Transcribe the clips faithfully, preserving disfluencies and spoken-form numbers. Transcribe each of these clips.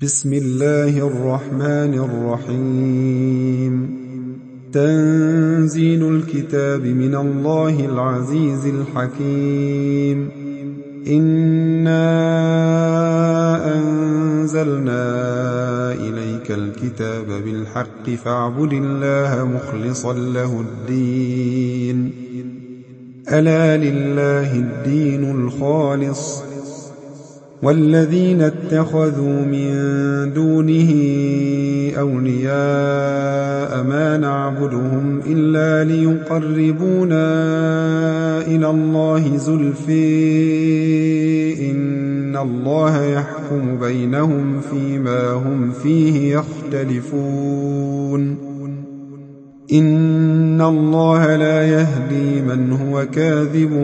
بسم الله الرحمن الرحيم. تنزيل الكتاب من الله العزيز الحكيم. إنا أنزلنا إليك الكتاب بالحق فاعبد الله مخلصا له الدين. ألا لله الدين الخالص والذين اتخذوا من دونه أولياء ما نعبدهم إلا ليقربونا إلى الله زلفى إن الله يحكم بينهم فيما هم فيه يختلفون. إن الله لا يهدي من هو كاذب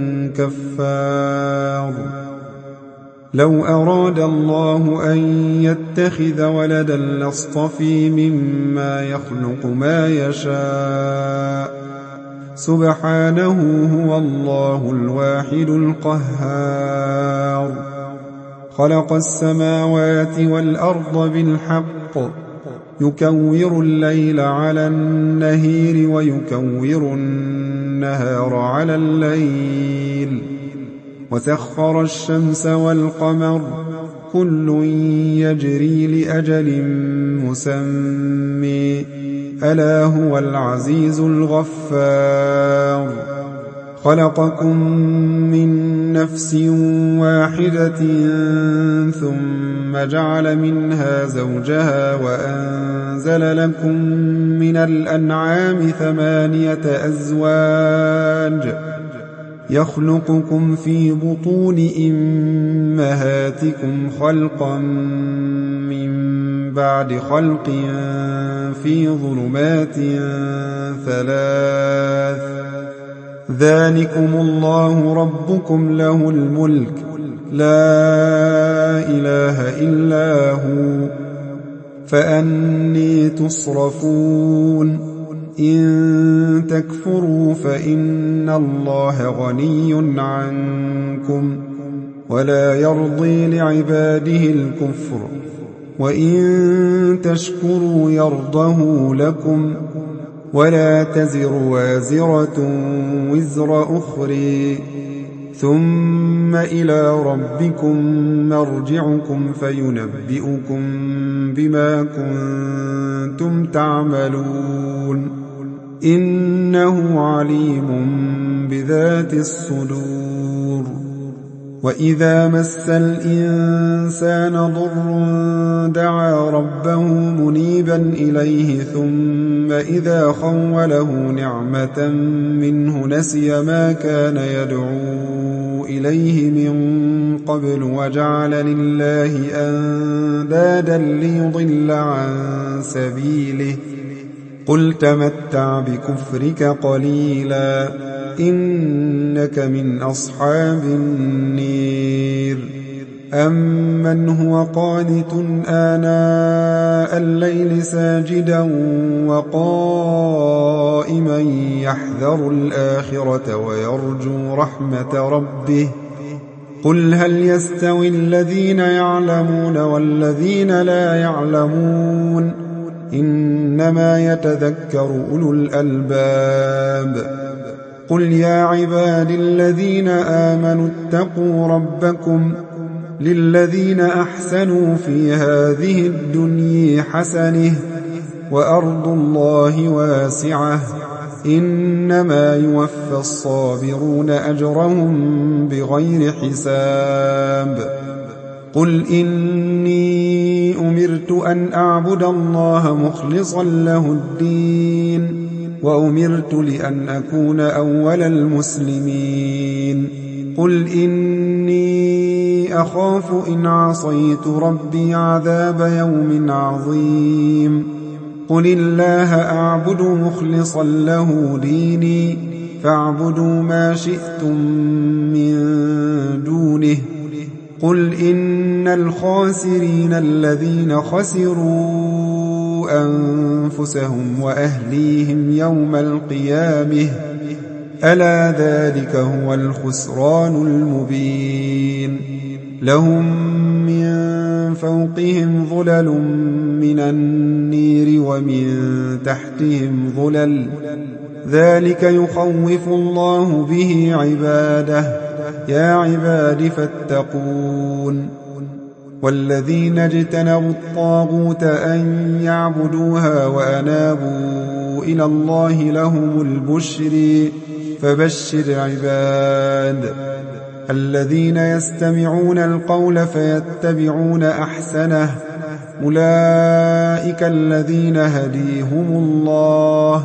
كفار. لو أراد الله أن يتخذ ولدا لاصطفى مما يخلق ما يشاء سبحانه هو الله الواحد القهار. خلق السماوات والأرض بالحق يكور الليل على النهير ويكور النهار على الليل وسخر الشمس والقمر كل يجري لأجل مسمى ألا هو العزيز الغفار. خلقكم من نفس واحدة ثم جعل منها زوجها وأنزل لكم من الأنعام ثمانية أزواج يخلقكم في بطون أمهاتكم خلقا من بعد خلق في ظلمات ثلاث ذلكم الله ربكم له الملك لا إله إلا هو فأني تصرفون. إن تكفروا فإن الله غني عنكم ولا يرضي لعباده الكفر وإن تشكروا يرضه لكم ولا تزر وازرة وزر أخرى ثم إلى ربكم مرجعكم فينبئكم بما كنتم تعملون. إنه عليم بذات الصدور. وإذا مس الإنسان ضر دعا ربه منيبا إليه ثم إذا خوله نعمة منه نسي ما كان يدعو إليه من قبل وجعل لله أندادا ليضل عن سبيله. قل تمتع بكفرك قليلا إنك من أصحاب النير. أمن هو قانت آناء الليل ساجدا وقائما يحذر الآخرة ويرجو رحمة ربه. قل هل يستوي الذين يعلمون والذين لا يعلمون إنما يتذكر أولو الألباب. قل يا عبادي الذين آمنوا اتقوا ربكم للذين أحسنوا في هذه الدنيا حسنة وأرض الله واسعة إنما يوفى الصابرون أجرهم بغير حساب. قل إني أمرت أن أعبد الله مخلصا له الدين وأمرت لأن أكون أول المسلمين. قل إني أخاف إن عصيت ربي عذاب يوم عظيم. قل الله أعبد مخلصا له ديني فاعبدوا ما شئتم من دونه. قل إن الخاسرين الذين خسروا أنفسهم وأهليهم يوم القيامة ألا ذلك هو الخسران المبين. لهم من فوقهم ظلل من النير ومن تحتهم ظلل ذلك يخوف الله به عباده يا عباد فاتقون والذين اجتنبوا الطاغوت أن يعبدوها وأنابوا إلى الله لهم البشر فبشر عباد الذين يستمعون القول فيتبعون أحسنه أولئك الذين هديهم الله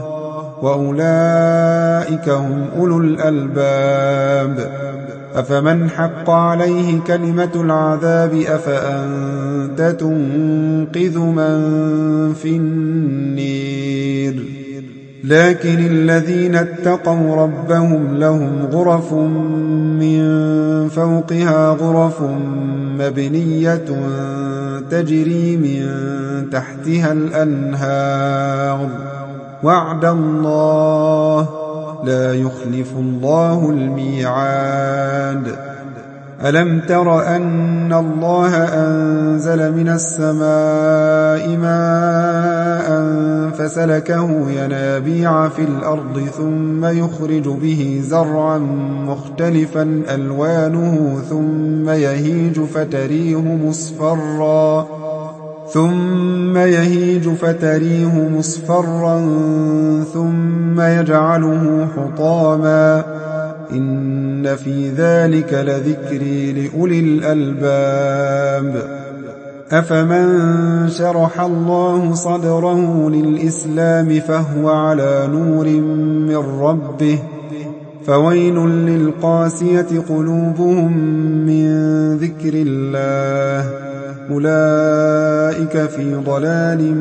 وأولئك هم أولو الألباب أفمن حق عليه كلمة العذاب أفأنت تنقذ من في النير لكن الذين اتقوا ربهم لهم غرف من فوقها غرف مبنية تجري من تحتها الأنهار وعد الله لا يخلف الله الميعاد ألم تر أن الله أنزل من السماء ماء فسلكه ينابيع في الأرض ثم يخرج به زرعا مختلفا ألوانه ثم يهيج فتريه مصفرا ثم يهيج فتريه مصفرا ثم يجعله حطاما إن في ذلك لذكري لأولي الألباب أفمن شرح الله صدره للإسلام فهو على نور من ربه فويل للقاسية قلوبهم من ذكر الله أولئك في ضلال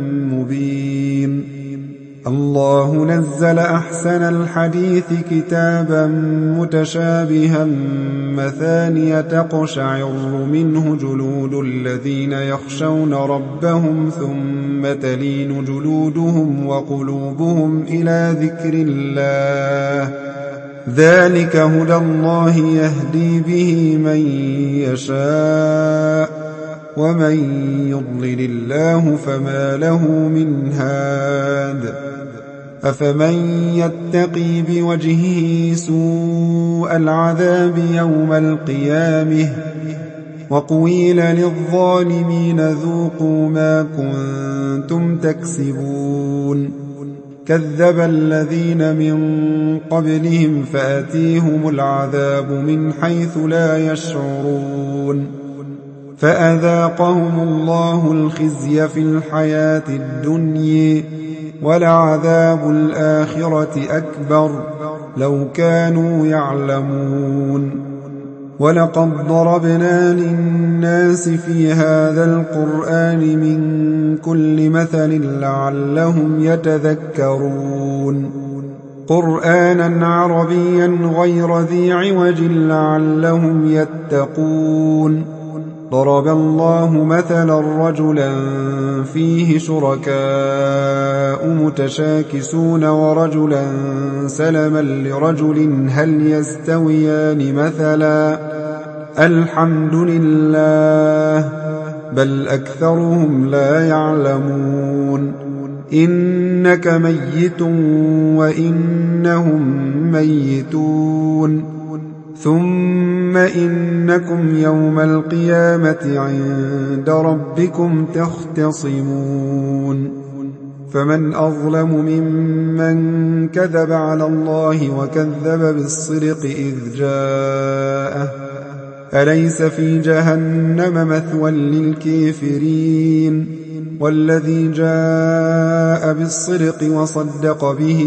مبين الله نزل أحسن الحديث كتابا متشابها مثانية تقشعر منه جلود الذين يخشون ربهم ثم تلين جلودهم وقلوبهم إلى ذكر الله ذلك هدى الله يهدي به من يشاء ومن يضلل الله فما له من هاد أفمن يتقي بوجهه سوء العذاب يوم القيامة وقيل للظالمين ذوقوا ما كنتم تكسبون كذب الذين من قبلهم فأتيهم العذاب من حيث لا يشعرون فأذاقهم الله الخزي في الحياة الدنيا ولعذاب الآخرة أكبر لو كانوا يعلمون ولقد ضربنا للناس في هذا القرآن من كل مثل لعلهم يتذكرون قرآنا عربيا غير ذي عوج لعلهم يتقون ضرب الله مثلا رجلا فيه شركاء متشاكسون ورجلا سلما لرجل هل يستويان مثلا الحمد لله بل أكثرهم لا يعلمون إنك ميت وإنهم ميتون ثم إنكم يوم القيامة عند ربكم تختصمون فمن أظلم ممن كذب على الله وكذب بالصدق إذ جاءه أليس في جهنم مثوى للكافرين والذي جاء بالصدق وصدق به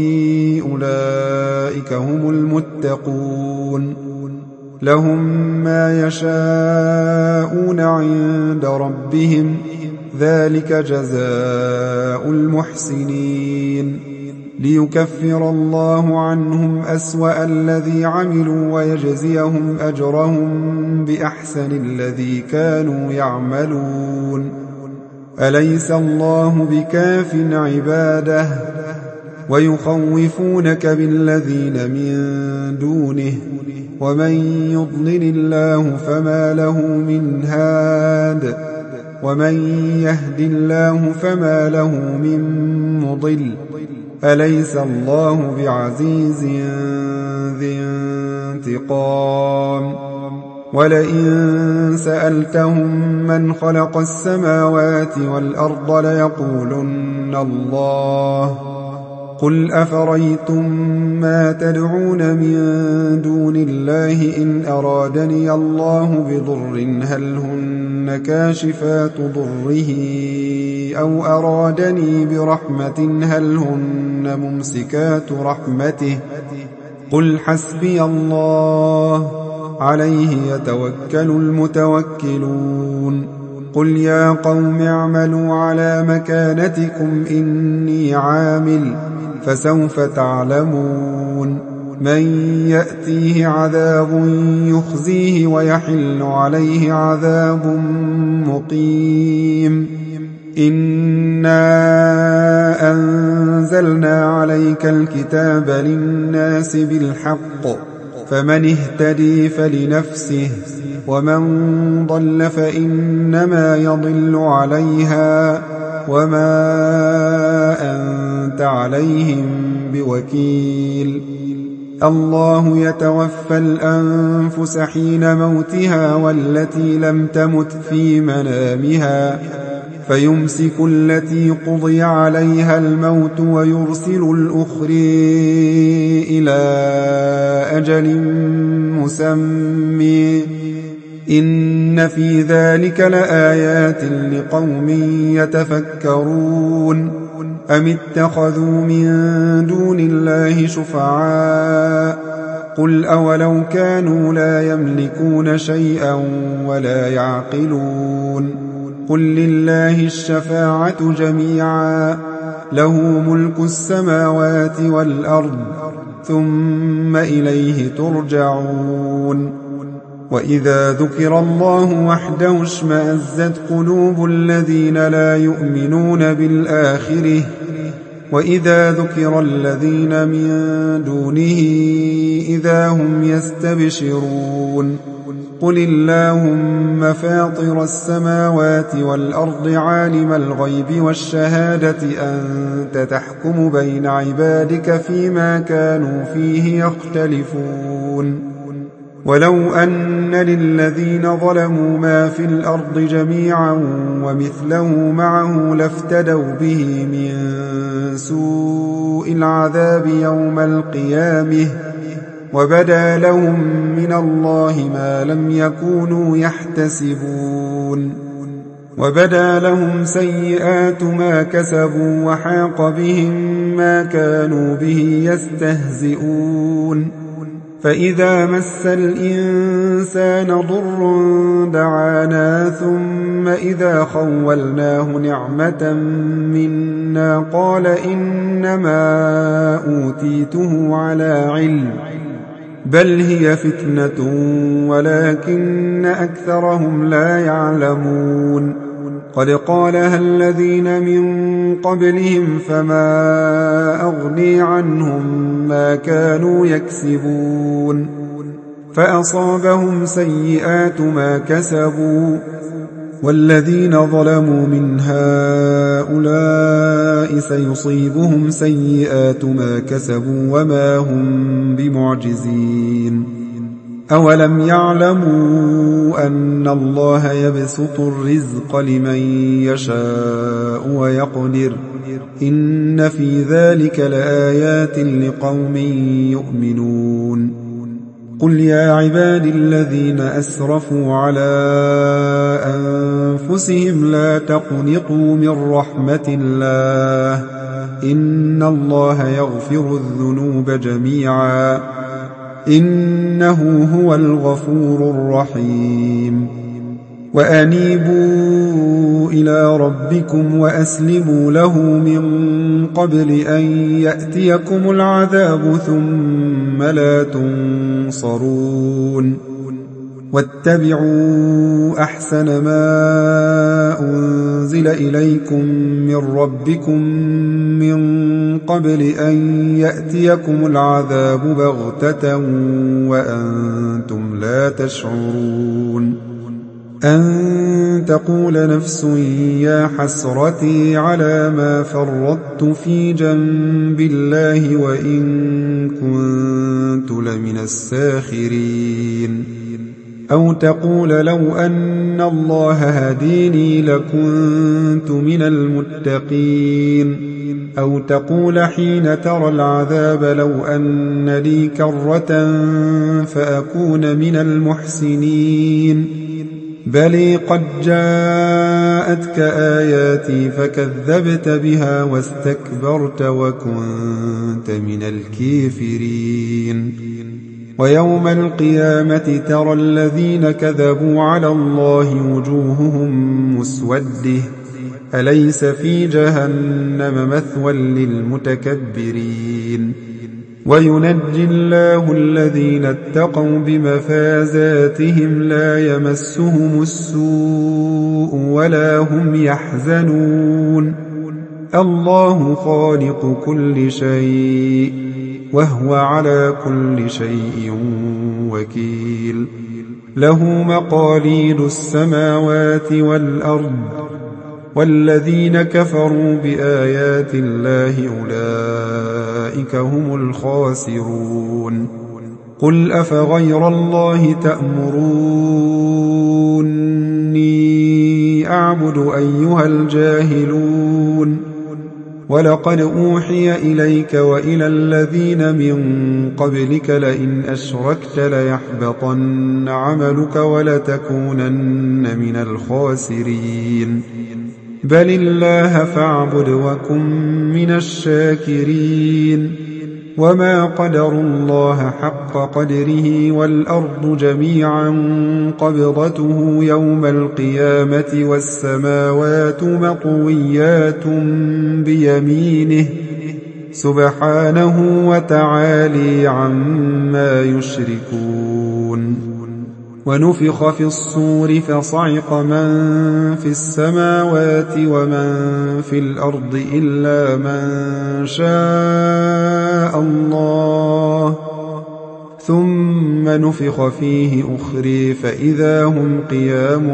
أولئك هم المتقون لهم ما يشاءون عند ربهم ذلك جزاء المحسنين ليكفر الله عنهم أسوأ الذي عملوا ويجزيهم أجرهم بأحسن الذي كانوا يعملون أليس الله بكاف عباده ويخوفونك بالذين من دونه ومن يضلل الله فما له من هاد ومن يهد الله فما له من مضل أليس الله بعزيز ذي انتقام ولئن سألتهم من خلق السماوات والأرض ليقولن الله قل أفريتم ما تدعون من دون الله إن أرادني الله بضر هل هن كاشفات ضره أو أرادني برحمة هل هن ممسكات رحمته قل حسبي الله عليه يتوكل المتوكلون قل يا قوم اعملوا على مكانتكم إني عامل فسوف تعلمون من يأتيه عذاب يخزيه ويحل عليه عذاب مقيم إنا أنزلنا عليك الكتاب للناس بالحق فمن اهتدي فلنفسه ومن ضل فإنما يضل عليها وما أنت عليهم بوكيل الله يتوفى الأنفس حين موتها والتي لم تمت في منامها فيمسك التي قضي عليها الموت ويرسل الأخرى إلى أجل مسمى إن في ذلك لآيات لقوم يتفكرون أم اتخذوا من دون الله شفعاء قل أولو كانوا لا يملكون شيئا ولا يعقلون قل لله الشفاعة جميعا له ملك السماوات والأرض ثم إليه ترجعون وإذا ذكر الله وحده اشمأزت قلوب الذين لا يؤمنون بالآخرة وإذا ذكر الذين من دونه إذا هم يستبشرون قل اللهم فاطر السماوات والأرض عالم الغيب والشهادة أنت تحكم بين عبادك فيما كانوا فيه يختلفون ولو أن للذين ظلموا ما في الأرض جميعا ومثله معه لافتدوا به من سوء العذاب يوم القيامة وبدا لهم من الله ما لم يكونوا يحتسبون وبدا لهم سيئات ما كسبوا وحاق بهم ما كانوا به يستهزئون فإذا مس الإنسان ضر دعانا ثم إذا خولناه نعمة منا قال إنما أوتيته على علم بل هي فتنة ولكن أكثرهم لا يعلمون قد قالها الذين من قبلهم فما أغني عنهم ما كانوا يكسبون فأصابهم سيئات ما كسبوا والذين ظلموا من هؤلاء سيصيبهم سيئات ما كسبوا وما هم بمعجزين أولم يعلموا أن الله يبسط الرزق لمن يشاء ويقدر إن في ذلك لآيات لقوم يؤمنون قل يا عبادي الذين أسرفوا على أنفسهم لا تقنطوا من رحمة الله إن الله يغفر الذنوب جميعا إنه هو الغفور الرحيم وأنيبوا إلى ربكم وأسلموا له من قبل أن يأتيكم العذاب ثم لا تنصرون واتبعوا أحسن ما أنزل أنزل إليكم من ربكم من قبل أن يأتيكم العذاب بغتة وأنتم لا تشعرون أن تقول نفس يا حسرتي على ما فرطت في جنب الله وإن كنت لمن الساخرين أو تقول لو أن الله هديني لكنت من المتقين أو تقول حين ترى العذاب لو أن لي كرة فأكون من المحسنين بل قد جاءتك آياتي فكذبت بها واستكبرت وكنت من الكافرين ويوم القيامة ترى الذين كذبوا على الله وجوههم مسودة أليس في جهنم مثوى للمتكبرين وينجي الله الذين اتقوا بمفازاتهم لا يمسهم السوء ولا هم يحزنون الله خالق كل شيء وهو على كل شيء وكيل له مقاليد السماوات والأرض والذين كفروا بآيات الله أولئك هم الخاسرون قل أفغير الله تأمروني أعبد أيها الجاهلون ولقد أوحي إليك وإلى الذين من قبلك لئن أشركت ليحبطن عملك ولتكونن من الخاسرين بل الله فاعبد وكن من الشاكرين وما قدروا الله حق قدره والأرض جميعا قبضته يوم القيامة والسماوات مطويات بيمينه سبحانه وتعالي عما يشركون ونفخ في الصور فصعق من في السماوات ومن في الأرض إلا من شاء الله ثم نفخ فيه أخرى فإذا هم قيام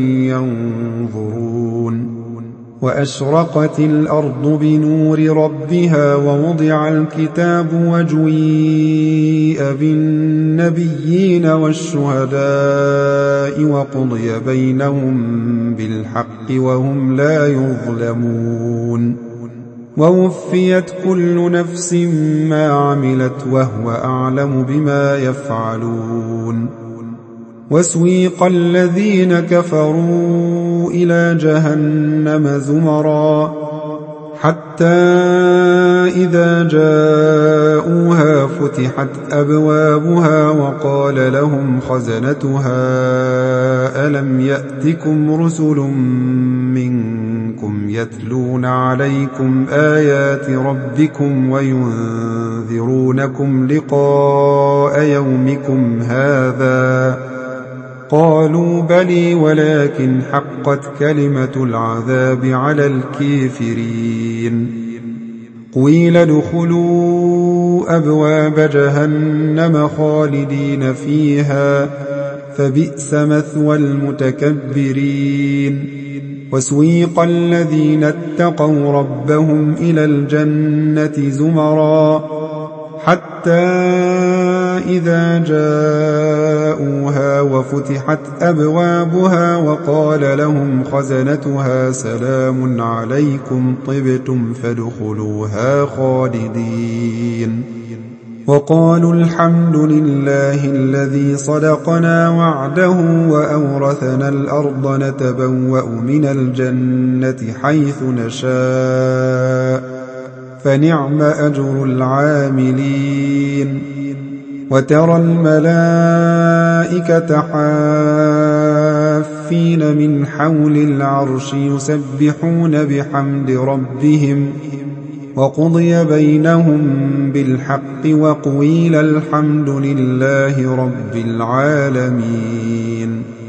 ينظرون وأشرقت الأرض بنور ربها ووضع الكتاب وجيء بالنبيين والشهداء وقضي بينهم بالحق وهم لا يظلمون ووفيت كل نفس ما عملت وهو أعلم بما يفعلون وسويق الذين كفروا إلى جهنم زمرا حتى إذا جاءوها فتحت أبوابها وقال لهم خزنتها ألم يأتكم رسل منكم يتلون عليكم آيات ربكم وينذرونكم لقاء يومكم هذا قالوا بلي ولكن حقت كلمة العذاب على الكافرين قيل ادخلوا أبواب جهنم خالدين فيها فبئس مثوى المتكبرين وسويق الذين اتقوا ربهم إلى الجنة زمرا حتى إذا جاءوها وفتحت أبوابها وقال لهم خزنتها سلام عليكم طبتم فادخلوها خالدين وقالوا الحمد لله الذي صدقنا وعده وأورثنا الأرض نتبوأ من الجنة حيث نشاء فنعم أجر العاملين وترى الملائكة حافين من حول العرش يسبحون بحمد ربهم وقضي بينهم بالحق وقيل الحمد لله رب العالمين